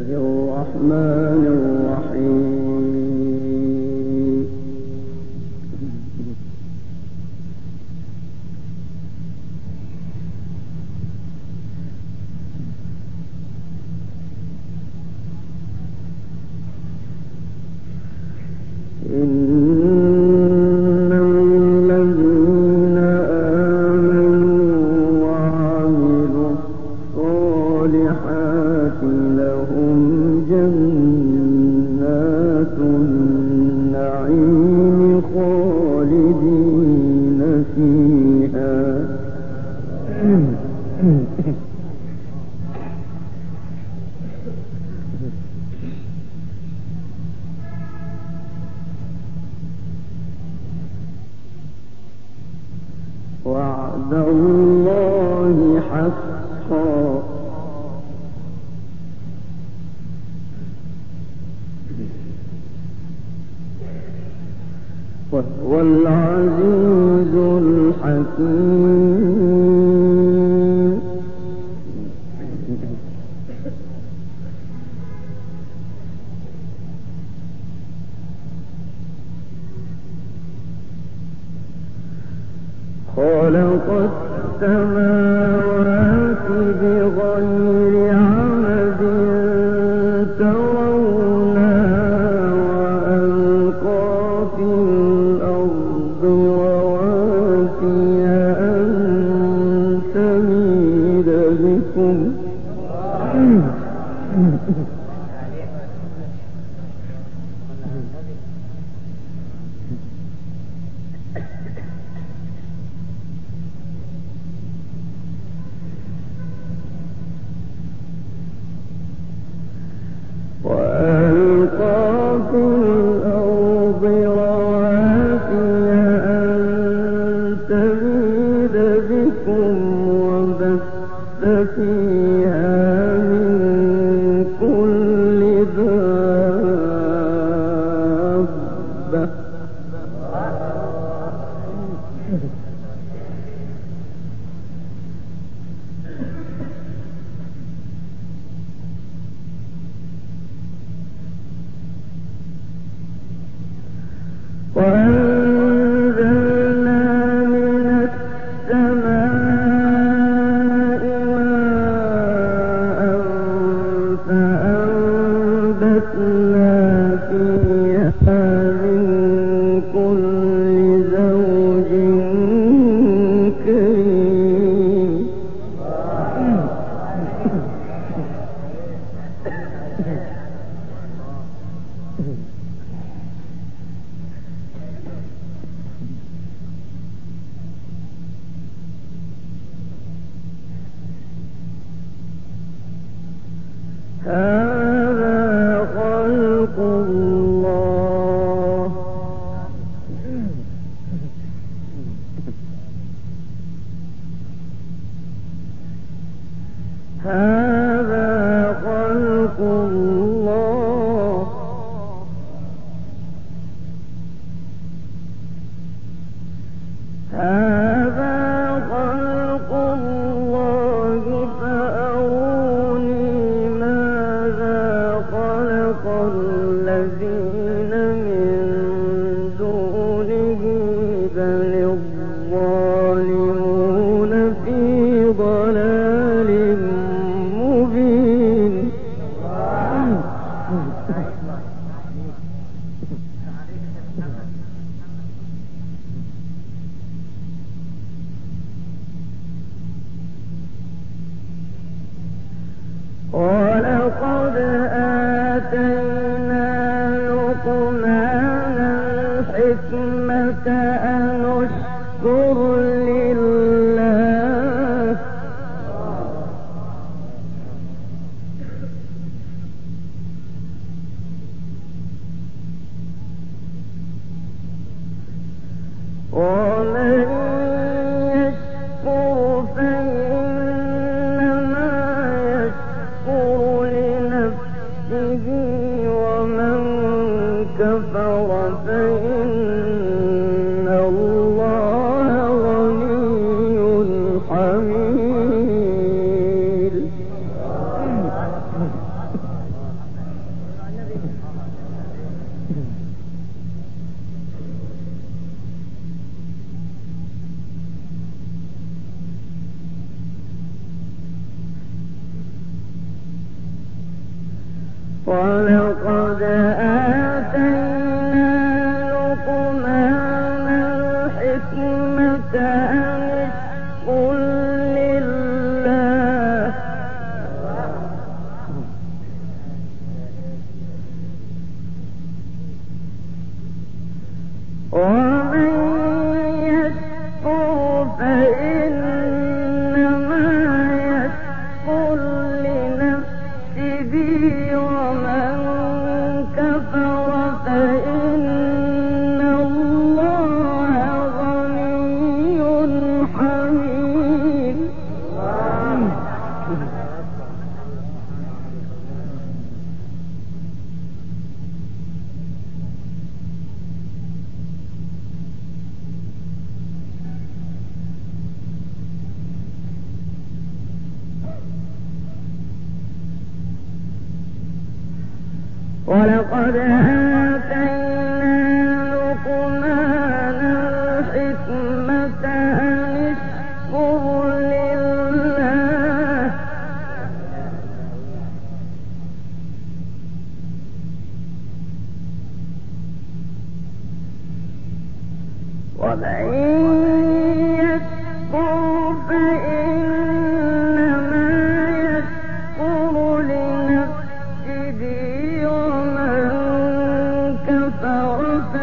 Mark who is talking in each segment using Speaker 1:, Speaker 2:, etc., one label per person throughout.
Speaker 1: الرحمن الرحيم. إن الذين آمنوا وعملوا الصالحات لهم جنات النعيم خالدين فيها وعد الله حقا وهو العزيز الحكيم. خلق السماوات بغير عمد ترونها وألقى في الأرض رواسي أن تميد بكم وألقى في الأرض رواسي أن تميد بكم وبث فيها من كل دابة وأنزلنا من السماء ماء فأنبتنا فيها من كل زوج كريم. هذا خلق الله هذا خلق الله هذا خلق الله فأروني ماذا خلق الذين من دونه بل الظالمون في ضلال مبين. ولقد آتينا لقمان الحكمة أن اشكر لله ومن يشكر فإنما يشكر ولقد آتينا لقمان الحكمة أن اشكر لله ومن يشكر فإنما يشكر لنفسه ومن كفر فإن الله غني حميد. ولقد آتينا لقمان الحكمة أن اشكر لله ومن يشكر فإنما يشكر لنفسه ومن كفر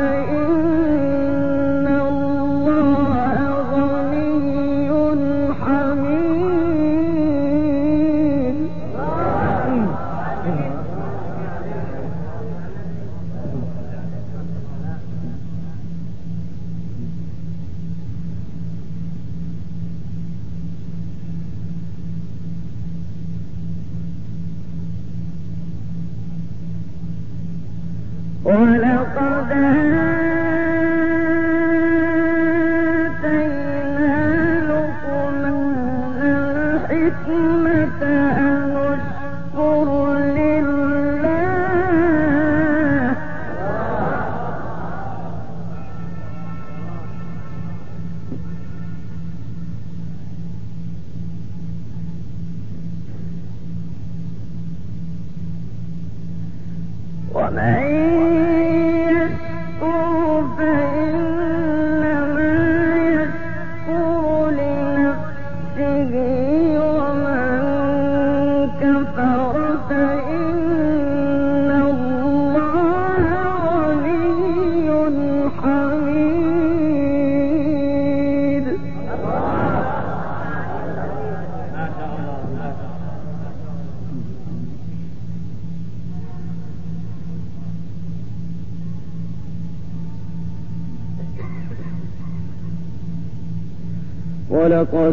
Speaker 1: فإن الله غني حميد. ولقد آتينا لقمان الحكمة أن اشكر لله ومن يشكر فإنما يشكر لنفسه ومن كفر فإن الله غني حميد. ولقد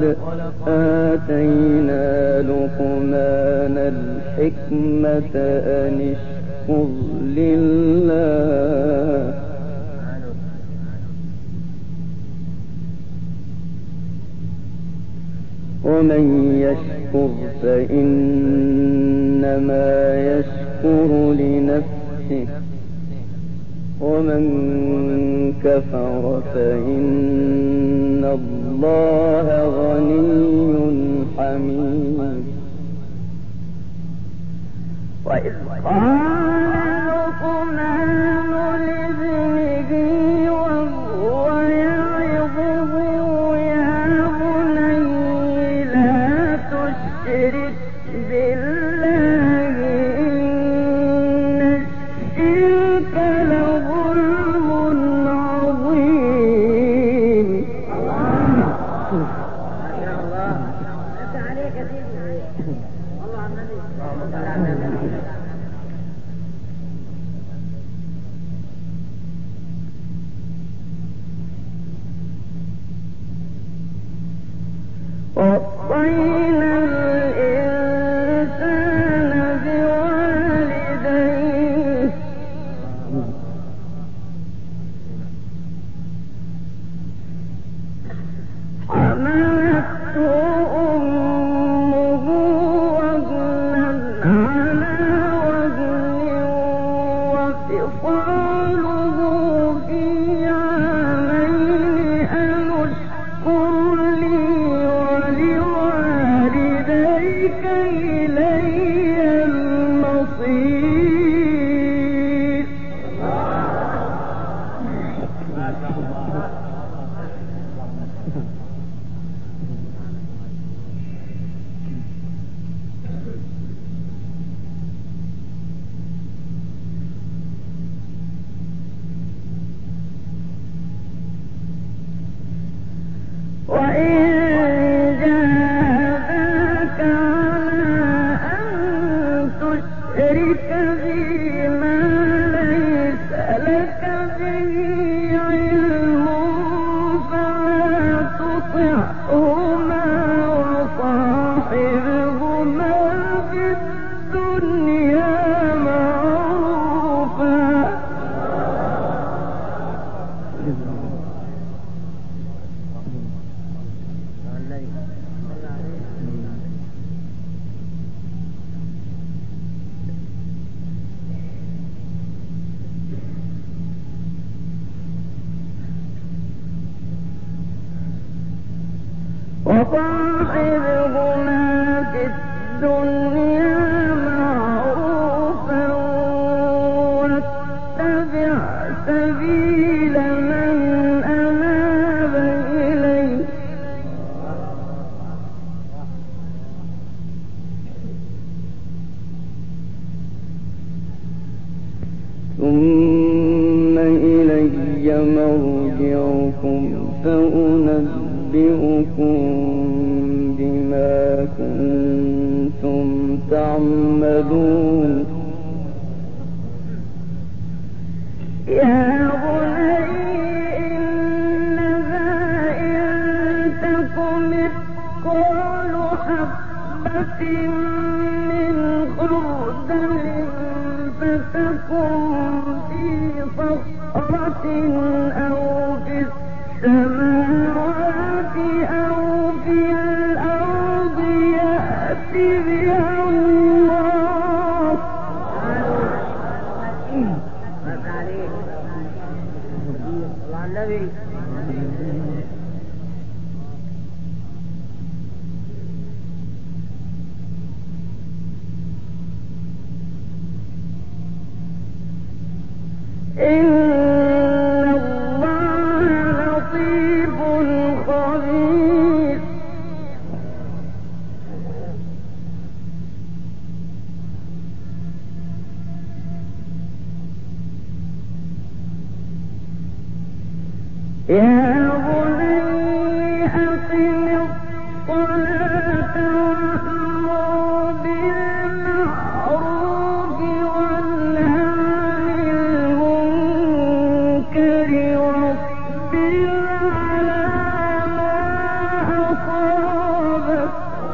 Speaker 1: آتينا لقمان الحكمة أن اشكر لله ومن يشكر فإنما يشكر لنفسه ومن كفر فإن الله غني حميد. وإذ قال لقمان لابنه وهو يعظه يا بني لا تشرك بالله إن الشرك لظلم عظيم. وصينا الإنسان بوالديه حملته أمه وهنا على وهن وفصاله في عامين أن اشكر لي ولوالديك إلي المصير. ثم إلي مرجعكم فأنبئكم بما كنتم تعملون. يا بني إنها إن تك مثقال حبة من خردل فتكن في صخرة أو في السماوات أو في الأرض يأت بها الله. إن الله لطيف خبير. يا بني أقم الصلاة وأمر بالمعروف وانه عن المنكر واصبر على ما أصابك.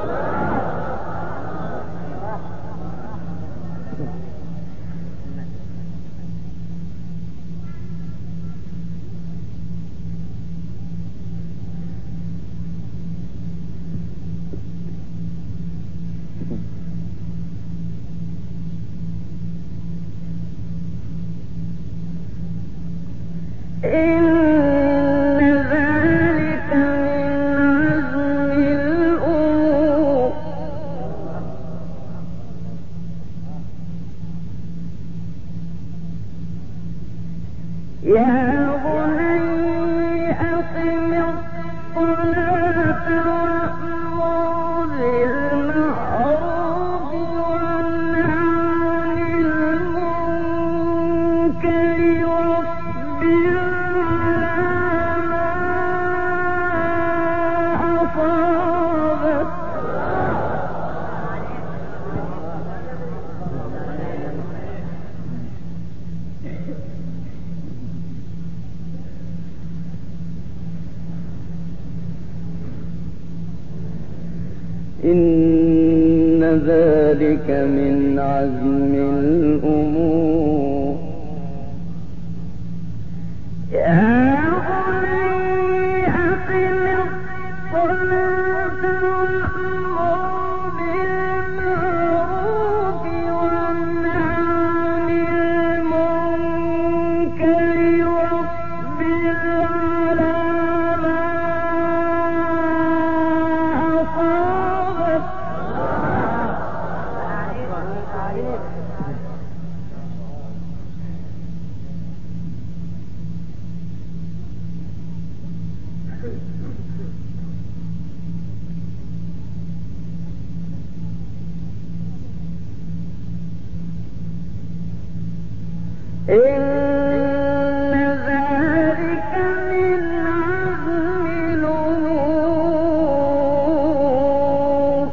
Speaker 1: إن ذلك من عزم الأمور. يا بني أقم الصلاة وأمر بالمعروف وانه عن المنكر واصبر على ما أصابك. إن ذلك من عزم الأمور. يا بني أقم الصلاة وأمر بالمعروف وانه عن المنكر واصبر على ما أصابك. إن ذلك من عزم الأمور.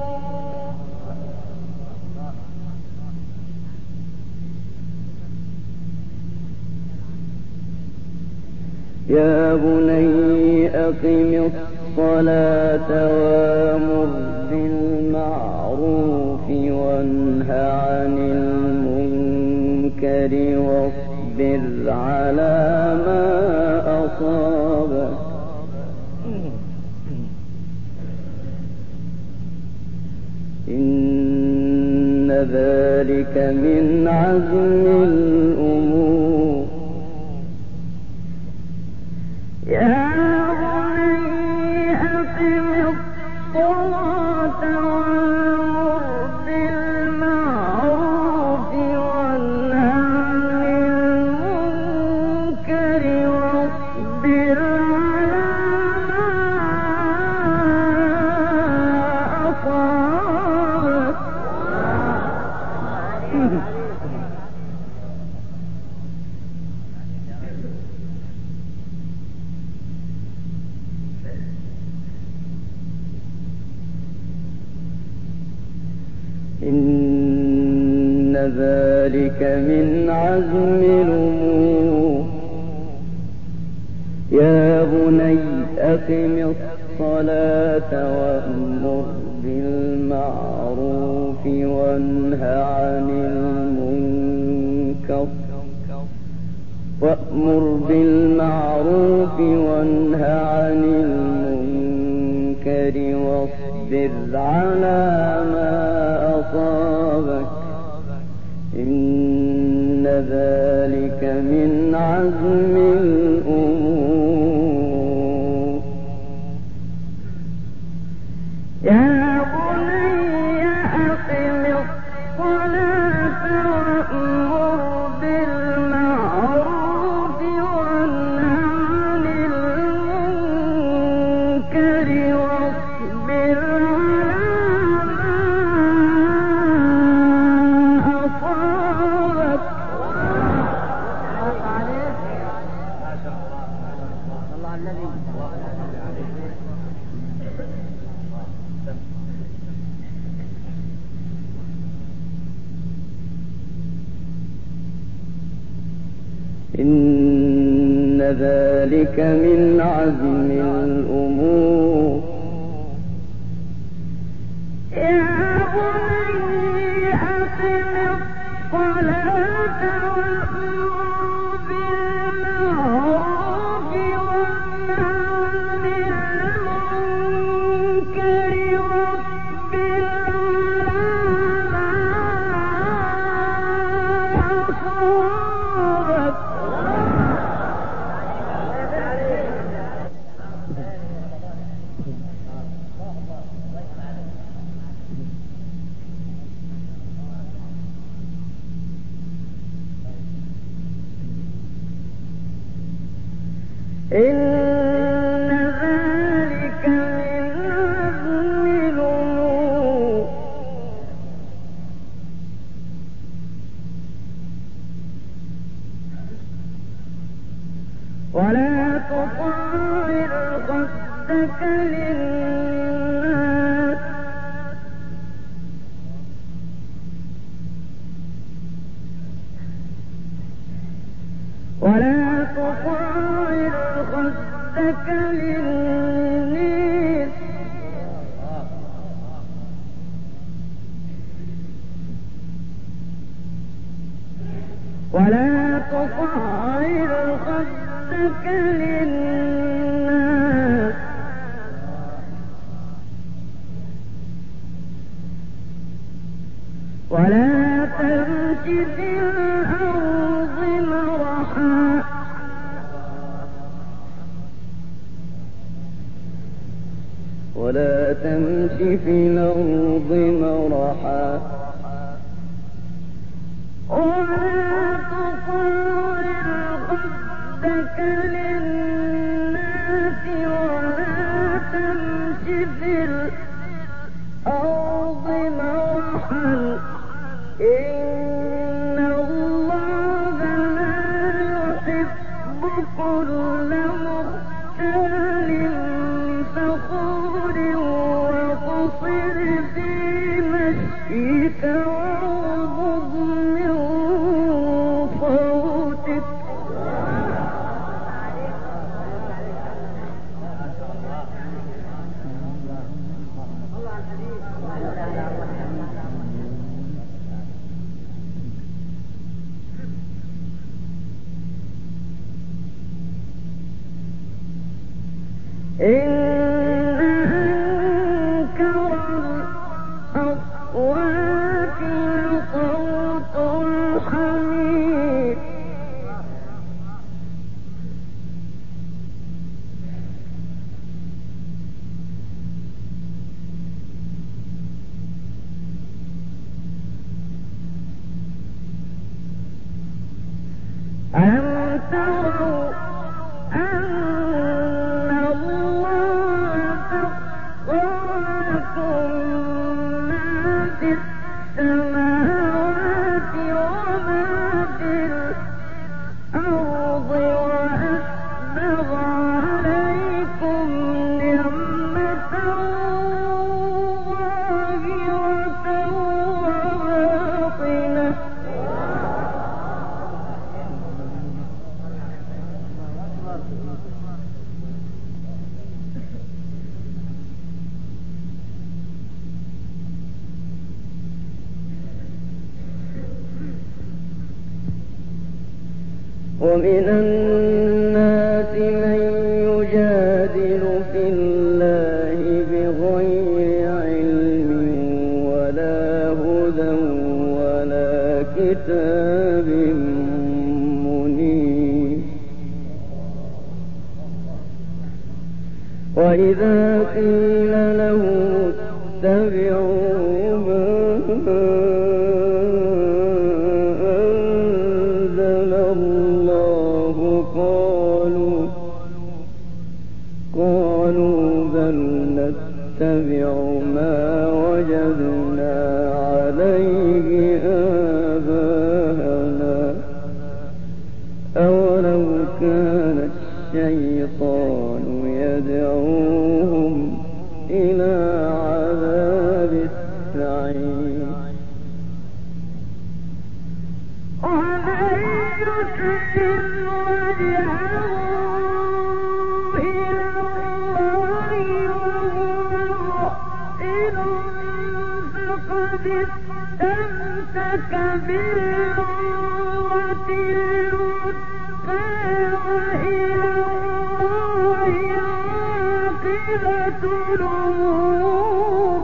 Speaker 1: يا بني أقم الصلاة وأمر بالمعروف بالمعروف وانه عن المنكر واصبر على ما أصابك إن ذلك من عزم الأمور يا بني أقم الصلاة وأمر بالمعروف وانه عن المنكر واصبر على ما أصابك إن ذلك من عزم الأمور يا بني أقم الصلاة وأمر بالمعروف وانه عن المنكر واصبر على ما أصابك إن ذلك من عزم الأمور يا بني أقم الصلاة وأمر بالمعروف وانه عن المنكر واصبر على ما أصابك إن ذلك من عزم الأمور يا بني أقم الصلاة وأمر بالمعروف وانه عن المنكر واصبر على ما أصابك إن ذلك من عزم الأمور ولا تصعر خدك للناس ولا تصعر خدك للناس ولا تمش في الأرض مرحا ولا تمش في الأرض مرحا ولا تصعر خدك للناس ولا تمش في الأرض مرحا إن الله لا يحب كل مختال فخور وقصر في مشيك واغضض من صوتك واكل صوت الحمير ألم تروا أن الله سخر لكم ما في السماوات وما في الأرض وأسبغ عليكم نعمته ظاهرة وباطنة ومن الناس من يجادل في الله بغير علم ولا هدى ولا كتاب منير وإذا قيل له اتبعوا ما أنزل الله قالوا بل نتبع ما وجدنا عليه آباءنا أولو كان الشيطان يدعوهم إلى عذاب السعير ومن يسلم وجهه إلى الله وهو محسن فقد استمسك بالعروة الوثقى وإلى الله عاقبة الأمور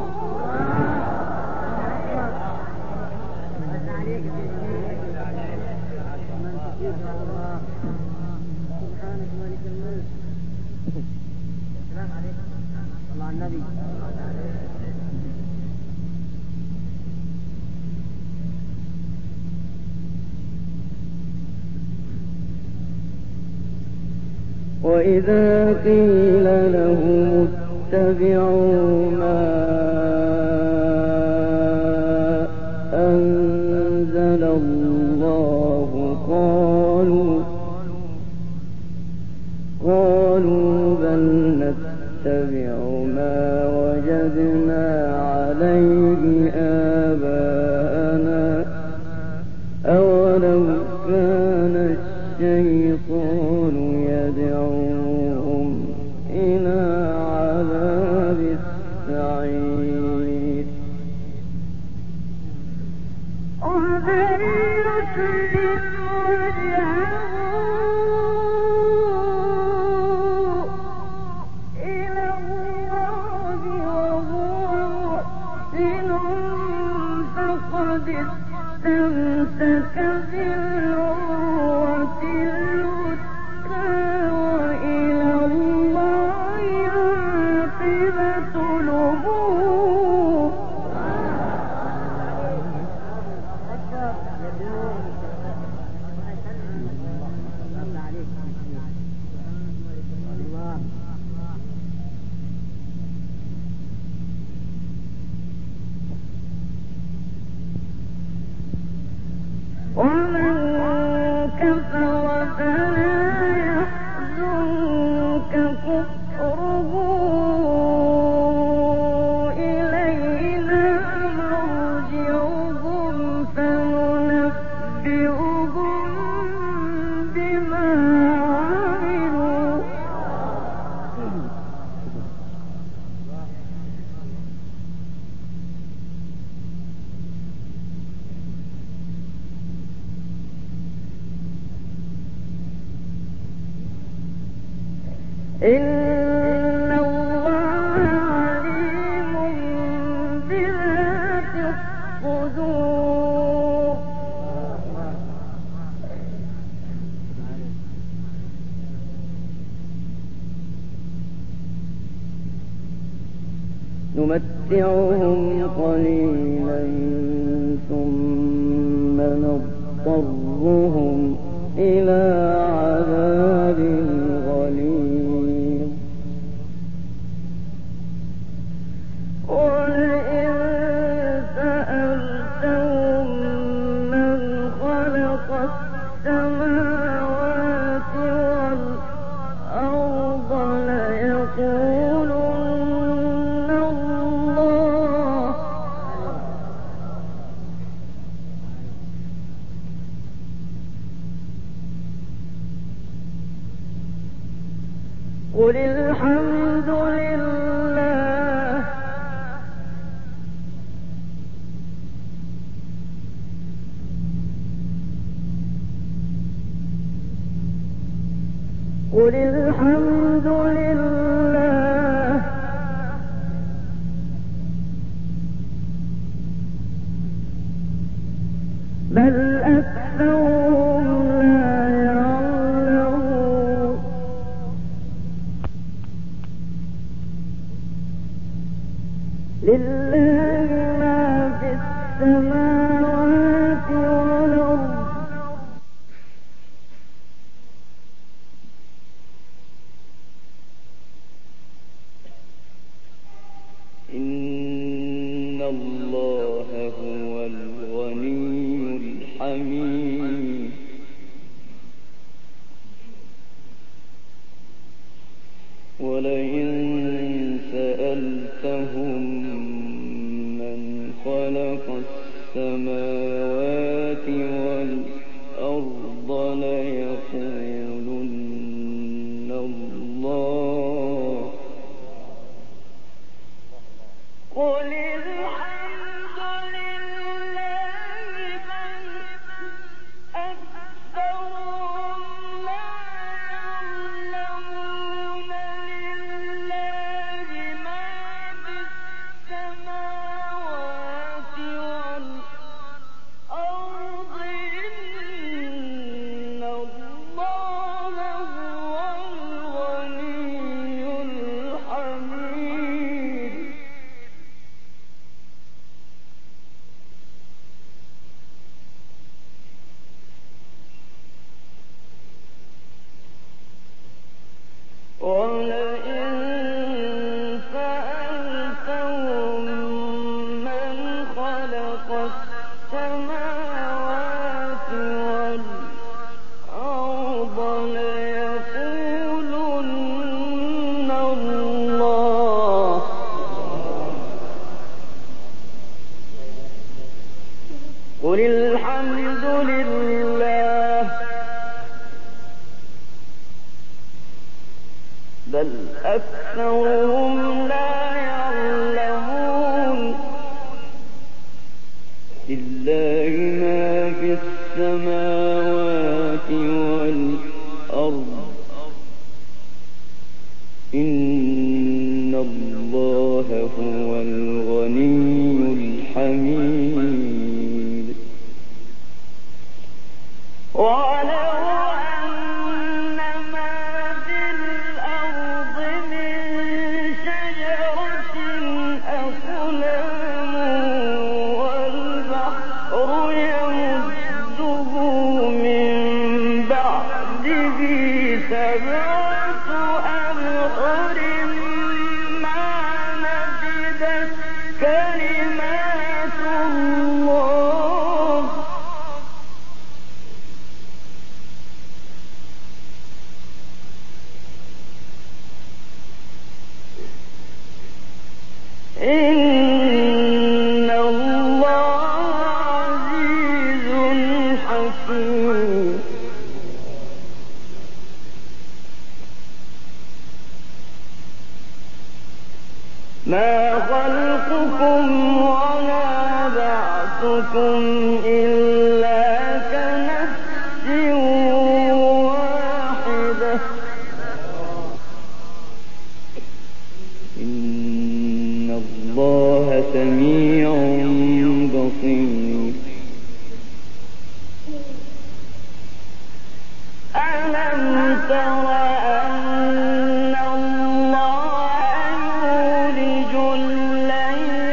Speaker 1: سبحانك مالك الملك السلام عليكم الله على النبي وإذا قيل لهم اتبعوا ما أنزل الله قالوا بل نتبع ما وجدنا عليه آباءنا أولو كان الشيطان يدعوهم إلى عذاب السعير ومن يسلم وجهه إلى الله وهو محسن فقد استمسك بالعروة الوثقى وإلى الله عاقبة الأمور ومن كفر فلا يحزنك كفره إلينا مرجعهم فننبئهم بما عملوا إن الله عليم بذات نمتعهم قليلا ثم نضطرهم إلى عذاب غليظ. قل إن سألتهم من خلق السماوات والأرض ليقولن الله. قل الحمد لله قل الحمد لله بل أكثرهم لا يعلمون. لله ما في السماوات والأرض إن الله هو الغني الحميد. ولئن سألتهم من خلق السماوات والأرض ليقولن الله. قل الحمد لله بل أكثرهم لا يعلمون. لله ما في السماوات والأرض إن الله هو الغني الحميد. ولئن سألتهم من خلق السماوات والأرض ليقولن الله. قل الحمد لله بل أكثرهم لا يعلمون. لله ما في السماوات والأرض إن الله هو الغني الحميد. ولو أن ما في الأرض من شجرة أقلام والبحر يمده من بعده سبعة أبحر ما نفدت كلمات الله. إن الله عزيز حكيم. ما خلقكم ولا بعثكم إلا كنفس واحدة. إن الله سميع بصير. ألم تر أن الله يولج الليل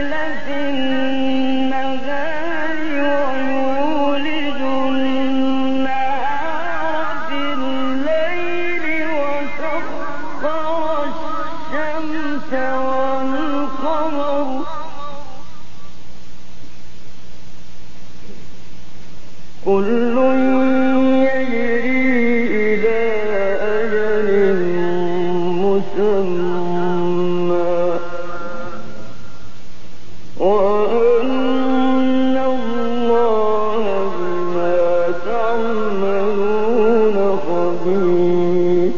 Speaker 1: كل يجري إلى أجل مسمى وأن الله بما تعملون خبير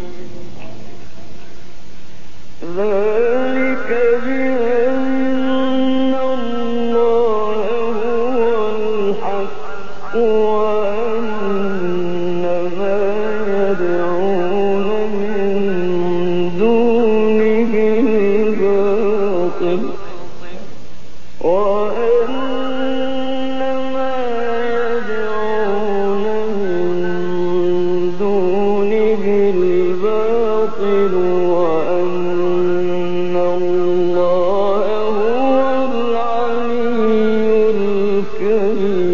Speaker 1: ذلك بأن الله هو الحق وأن ما يدعون من دونه الباطل وأن ما يدعون من دونه الباطل وأن الله هو العلي الكبير